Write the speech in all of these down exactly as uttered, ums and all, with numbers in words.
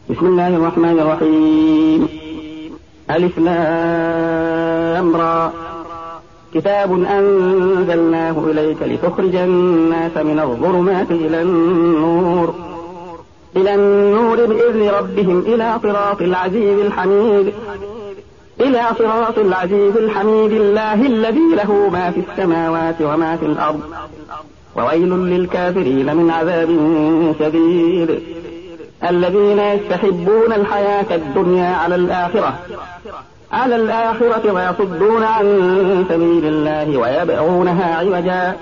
بسم الله الرحمن الرحيم. ألف لام را. كتاب أنزلناه إليك لتخرج الناس من الظلمات إلى النور إلى النور بإذن ربهم إلى صراط العزيز الحميد إلى صراط العزيز الحميد الله الذي له ما في السماوات وما في الأرض وويل للكافرين من عذاب شديد. الذين يستحبون الحياة الدنيا على الآخرة على الآخرة ويصدون عن سبيل الله ويبغونها عوجا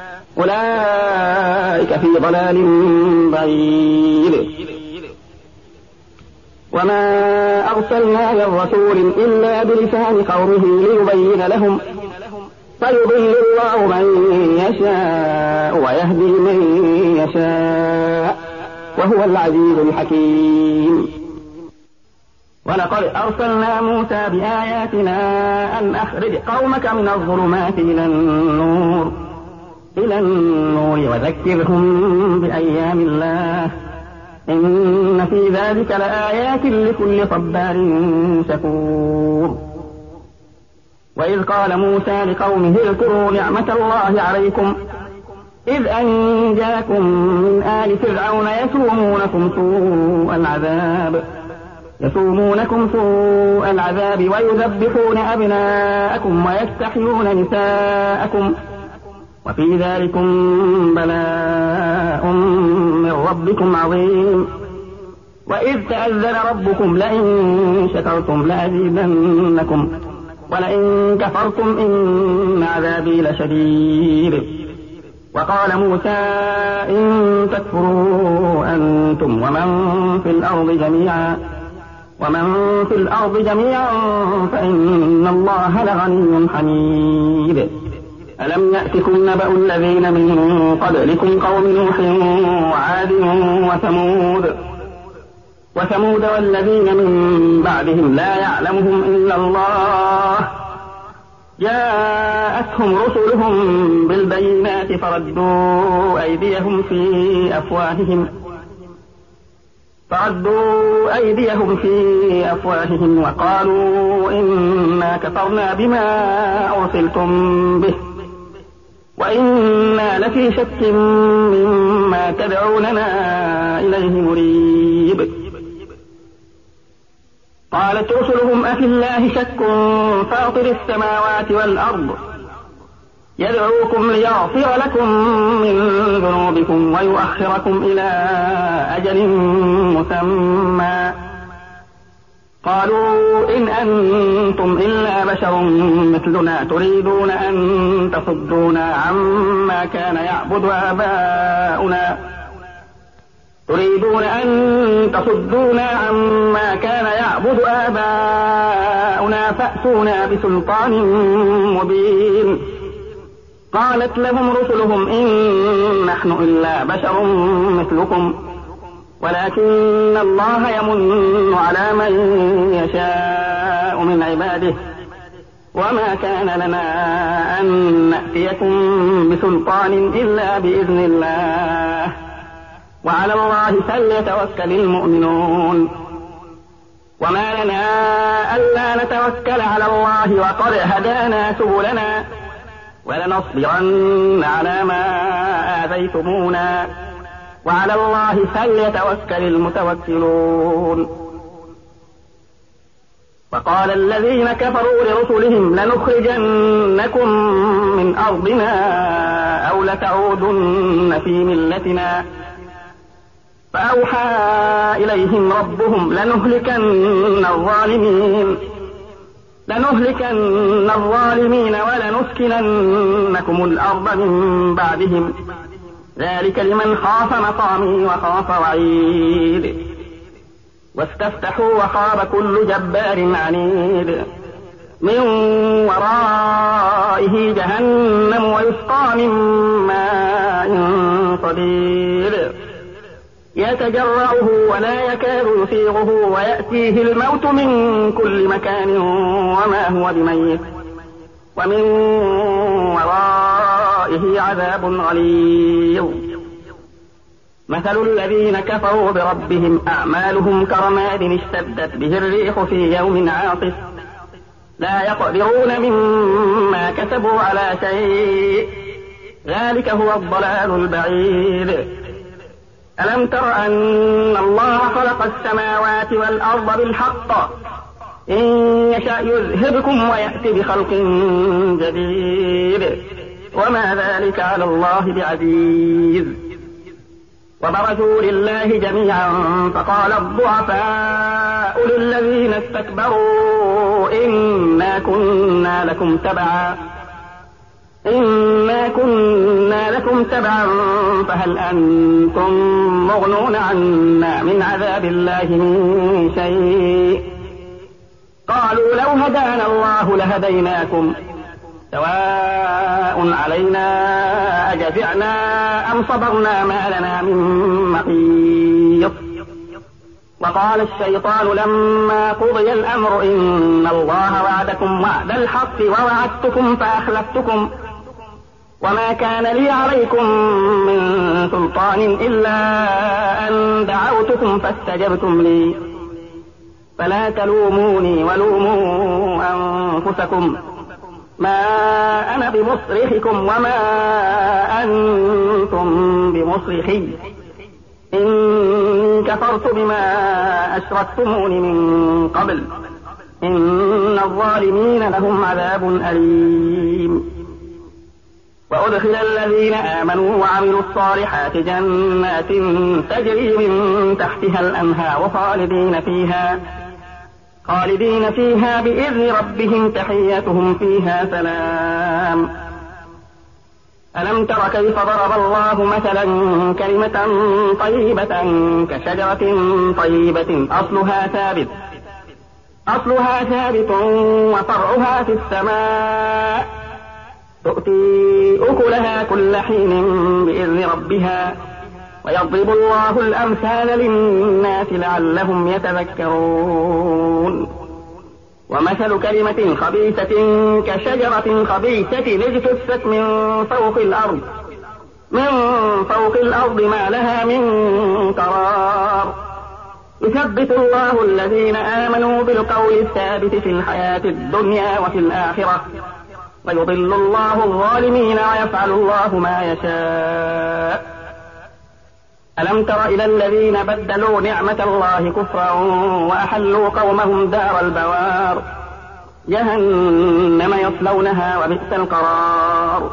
أولئك في ضلال بعيد. وما أرسلنا من رسول إلا بلسان قومه ليبين لهم فيضل الله من يشاء ويهدي من يشاء وهو العزيز الحكيم. ولقد أرسلنا موسى بآياتنا أن أخرج قومك من الظلمات إلى النور إلى النور وذكرهم بأيام الله إن في ذلك لآيات لكل صبار شكور. وإذ قال موسى لقومه اذكروا نعمة الله عليكم إذ أنجاكم من آل فرعون يسومونكم سوء العذاب يسومونكم سوء العذاب ويذبحون أبناءكم ويستحيون نساءكم وفي ذلكم بلاء من ربكم عظيم. وإذ تأذن ربكم لئن شكرتم لأزيدنكم ولئن كفرتم إن عذابي لشديد. وقال موسى إن تكفروا أنتم ومن في الأرض جميعا ومن في الأرض جميعا فإن الله لغني حميد. ألم يأتكم نبأ الذين من قبلكم قوم نوح وعاد وثمود وثمود والذين من بعدهم لا يعلمهم إلا الله جاءتهم رسلهم بالبينات فردوا أيديهم في أفواههم فردوا أيديهم في أفواههم وقالوا إنا كفرنا بما أرسلتم به وإنا لفي شك مما تدعوننا إليه مريب. قالت رسلهم أفي الله شك فاطر السماوات والأرض يدعوكم ليغفر لكم من ذنوبكم ويؤخركم إلى أجل مسمى قالوا إن أنتم إلا بشر مثلنا تريدون أن تصدونا عما كان يعبد آباؤنا تريدون أن تصدونا عما كان يعبد آباؤنا فأتونا بسلطان مبين. قالت لهم رسلهم إن نحن إلا بشر مثلكم ولكن الله يمن على من يشاء من عباده وما كان لنا أن نأتيكم بسلطان إلا بإذن الله وعلى الله فليتوكل المؤمنون. وما لنا ألا نتوكل على الله وقد هدانا سبلنا ولنصبرن على ما آذيتمونا وعلى الله فليتوكل المتوكلون. وقال الذين كفروا لرسلهم لنخرجنكم من أرضنا أو لتعودن في ملتنا فأوحى إليهم ربهم لنهلكن الظالمين لنهلكن الظالمين ولنسكننكم الأرض من بعدهم ذلك لمن خاف مقامي وخاف وعيد. واستفتحوا وخاب كل جبار عنيد من ورائه جهنم ويسقى من ماء صديد يتجرعه ولا يكاد يسيغه ويأتيه الموت من كل مكان وما هو بميت ومن ورائه عذاب غليظ. مثل الذين كفروا بربهم أعمالهم كرماد اشتدت به الريح في يوم عاصف لا يقدرون مما كسبوا على شيء ذلك هو الضلال البعيد. ألم تر أن الله خلق السماوات والأرض بالحق إن يشأ يذهبكم ويأتي بخلق جديد وما ذلك على الله بعزيز. وبرزوا لله جميعا فقال الضعفاء للذين استكبروا إنا كنا لكم تبعا إنا كنا لكم تبعا فهل أنتم مغنون عنا من عذاب الله من شيء قالوا لو هدانا الله لهديناكم سواء علينا أجزعنا أم صبرنا ما لنا من محيص. وقال الشيطان لما قضي الأمر إن الله وعدكم وعد الحق ووعدتكم فأخلفتكم وما كان لي عليكم من سلطان إلا أن دعوتكم فاستجبتم لي فلا تلوموني ولوموا أنفسكم ما أنا بمصرخكم وما أنتم بمصرخي إني كفرت بما أشركتمون من قبل إن الظالمين لهم عذاب أليم. وأدخل الذين آمنوا وعملوا الصالحات جنات تجري من تحتها الأنهار خالدين فيها خالدين فيها بإذن ربهم تحيتهم فيها سلام. ألم تر كيف ضرب الله مثلا كلمة طيبة كشجرة طيبة أصلها ثابت أصلها ثابت وفرعها في السماء تؤتي أكلها كل حين بإذن ربها ويضرب الله الأمثال للناس لعلهم يتذكرون. ومثل كلمة خبيثة كشجرة خبيثة اجتثت من فوق الأرض من فوق الأرض ما لها من قرار يثبت الله الذين آمنوا بالقول الثابت في الحياة الدنيا وفي الآخرة ويضل الله الظالمين ويفعل الله ما يشاء. ألم تر إلى الذين بدلوا نعمة الله كفرا وأحلوا قومهم دار البوار جهنم يصلونها وبئس القرار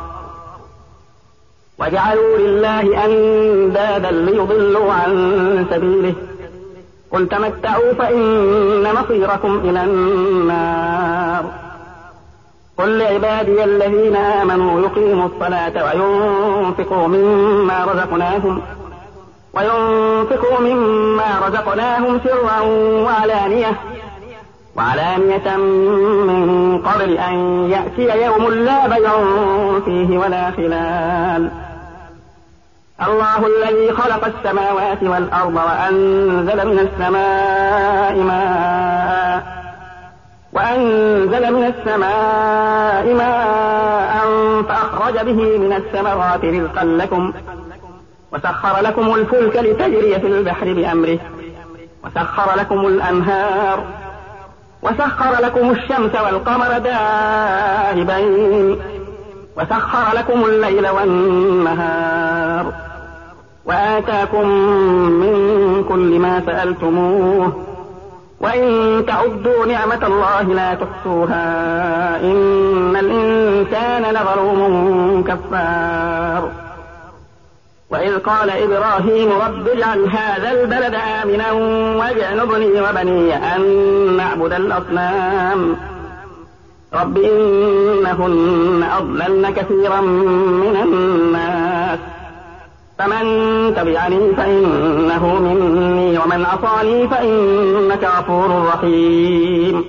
وجعلوا لله أندادا ليضلوا عن سبيله قل تمتعوا فإن مصيركم إلى النار. قل لعبادي الذين آمنوا يقيموا الصلاة وينفقوا مما رزقناهم وينفقوا مما رزقناهم سرا وعلانية وعلانية من قبل أن يأتي يوم لا بيع فيه ولا خلال. الله الذي خلق السماوات والأرض وأنزل من السماء ماء وأنزل من السماء ماء فأخرج به من الثمرات رزقا لكم وسخر لكم الفلك لتجري في البحر بأمره وسخر لكم الأنهار وسخر لكم الشمس والقمر دائبين وسخر لكم الليل والنهار وآتاكم من كل ما سألتموه وإن تعدوا نعمة الله لا تحصوها إن الإنسان لظلوم كفار. وإذ قال إبراهيم رب اجعل هذا البلد آمنا واجنبني وبني أن نعبد الأصنام رب إنهن أضللن كثيرا من الناس فمن تبعني فإنه مني ومن عصاني فإنك غفور رحيم.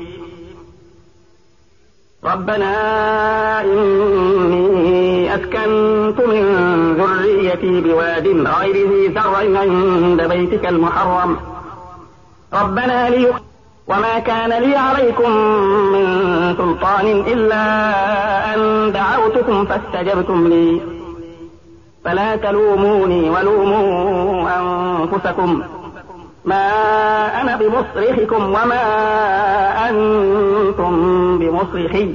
ربنا إني أسكنت من ذريتي بواد غير ذي زرع عند بيتك المحرم ربنا لي وما كان لي عليكم من سلطان إلا أن دعوتكم فاستجبتم لي فلا تلوموني ولوموا أنفسكم ما أنا بمصرخكم وما أنتم بمصرخي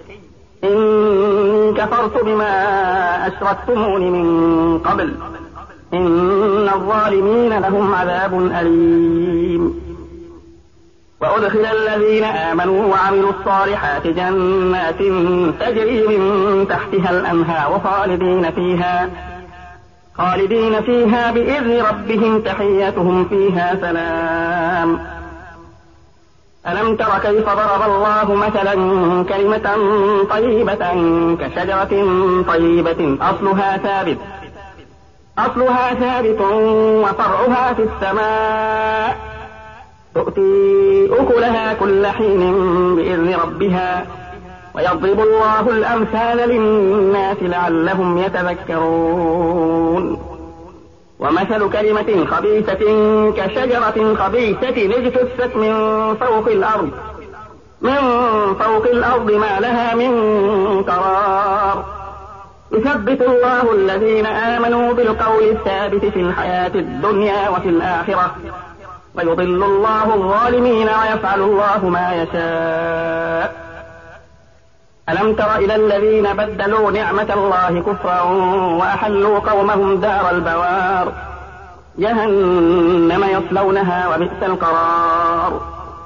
إني كفرت بما أشركتمون من قبل إن الظالمين لهم عذاب أليم. وأدخل الذين آمنوا وعملوا الصالحات جنات تجري من تحتها الأنهار خالدين فيها خالدين فيها بإذن ربهم تحيتهم فيها سلام. ألم تر كيف ضرب الله مثلا كلمة طيبة كشجرة طيبة أصلها ثابت أصلها ثابت وفرعها في السماء تؤتي أكلها كل حين بإذن ربها ويضرب الله الأمثال للناس لعلهم يتذكرون. ومثل كلمة خبيثة كشجرة خبيثة اجتثت من فوق الأرض من فوق الأرض ما لها من قرار يثبت الله الذين آمنوا بالقول الثابت في الحياة الدنيا وفي الآخرة ويضل الله الظالمين ويفعل الله ما يشاء. ألم تر إلى الذين بدلوا نعمة الله كفرا وأحلوا قومهم دار البوار جهنم يصلونها وبئس القرار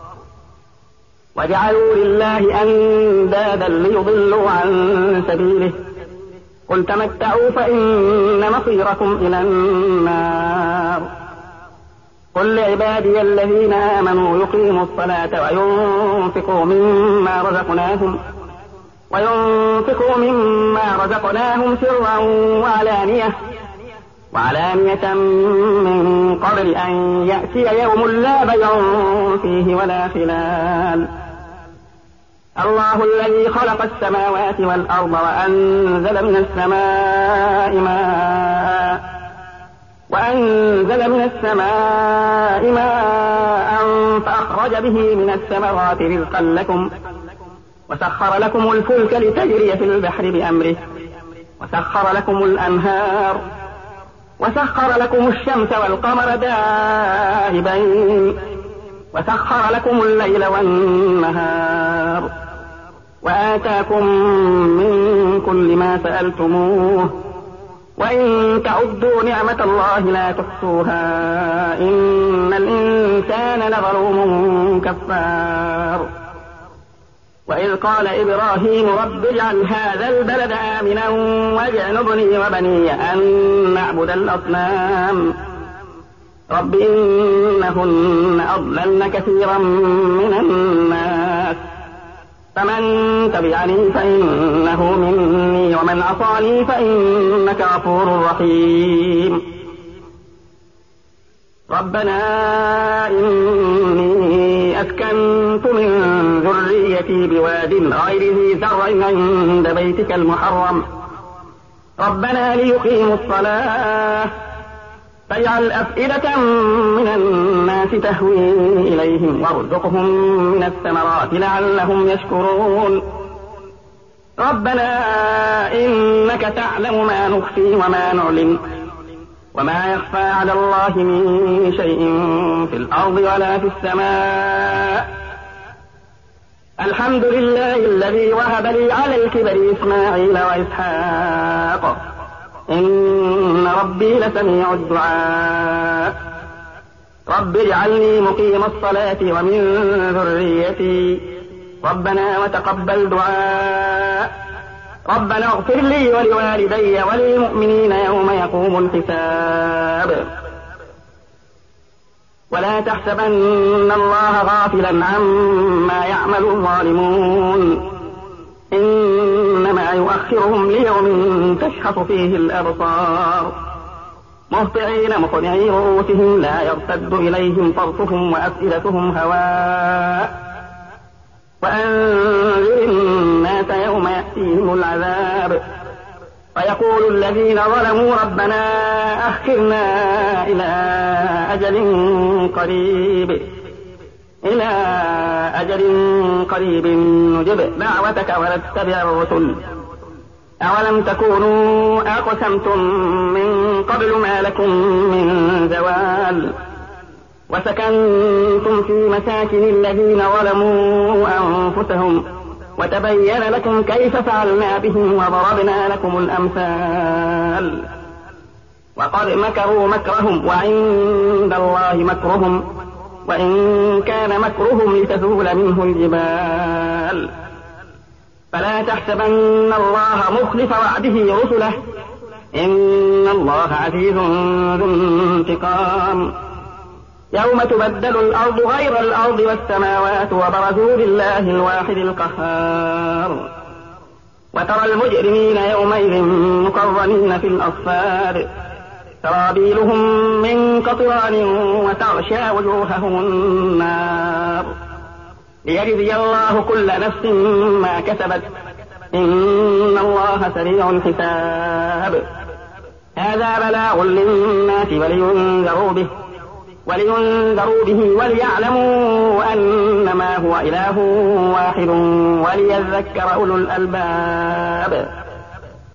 وجعلوا لله أندادا ليضلوا عن سبيله قل تمتعوا فإن مصيركم إلى النار. قل لعبادي الذين آمنوا يقيموا الصلاة وينفقوا مما رزقناهم وينفقوا مما رزقناهم سرا وعلانية وعلانية من قبل أن يأتي يوم لا بيع فيه ولا خلال. الله الذي خلق السماوات والأرض وأنزل من السماء ماء وأنزل من السماء ماء فأخرج به من الثمرات رزقا لكم وسخر لكم الفلك لتجري في البحر بأمره وسخر لكم الأنهار وسخر لكم الشمس والقمر دائبين وسخر لكم الليل والنهار وآتاكم من كل ما سألتموه وإن تعدوا نعمة الله لا تحصوها إن الإنسان لظلوم كفار. وإذ قال إبراهيم رب اجعل هذا البلد آمنا واجنبني وبني أن نعبد الأصنام رب إنهن أضللن كثيرا من الناس فمن تبعني فإنه مني ومن عصاني فإنك غفور رحيم. ربنا إني أسكنت من ذريتي بواد غير ذي زرع عند بيتك المحرم ربنا ليقيموا الصلاة فاجعل أفئدة من الناس تهوي إليهم وارزقهم من الثمرات لعلهم يشكرون. ربنا إنك تعلم ما نخفي وما نعلن وما يخفى على الله من شيء في الأرض ولا في السماء. الحمد لله الذي وهب لي على الكبر إسماعيل وإسحاق إن ربي لسميع الدعاء. رب اجعلني مقيم الصلاة ومن ذريتي ربنا وتقبل دعاء. ربنا اغفر لي ولوالدي وللمؤمنين يوم يقوم الحساب. ولا تحسبن الله غافلا عما يعمل الظالمون إنما يؤخرهم ليوم تشخص فيه الأبصار مهطعين مقنعي رؤوسهم لا يرتد إليهم طرفهم وأفئدتهم هواء. وأنذر الناس يوم يأتيهم العذاب فيقول الذين ظلموا ربنا أخرنا إلى أجل قريب إلى أجل قريب نجب دعوتك ونتبع الرسل أولم تكونوا أقسمتم من قبل ما لكم من زوال وسكنتم في مساكن الذين ظلموا أنفسهم وتبين لكم كيف فعلنا بهم وضربنا لكم الأمثال وقد مكروا مكرهم وعند الله مكرهم وإن كان مكرهم لتزول منه الجبال فلا تحسبن الله مخلف وعده رسله إن الله عزيز ذو انتقام يوم تبدل الأرض غير الأرض والسماوات وبرزوا لله الواحد القهار وترى المجرمين يومئذ مقرنين في الأصفاد سرابيلهم من قطران وتغشى وجوههم النار ليجزي الله كل نفس ما كسبت إن الله سريع الحساب هذا بلاغ للناس ولينذروا به ولينذروا به وليعلموا أنما هو إله واحد وليذكر أولو الألباب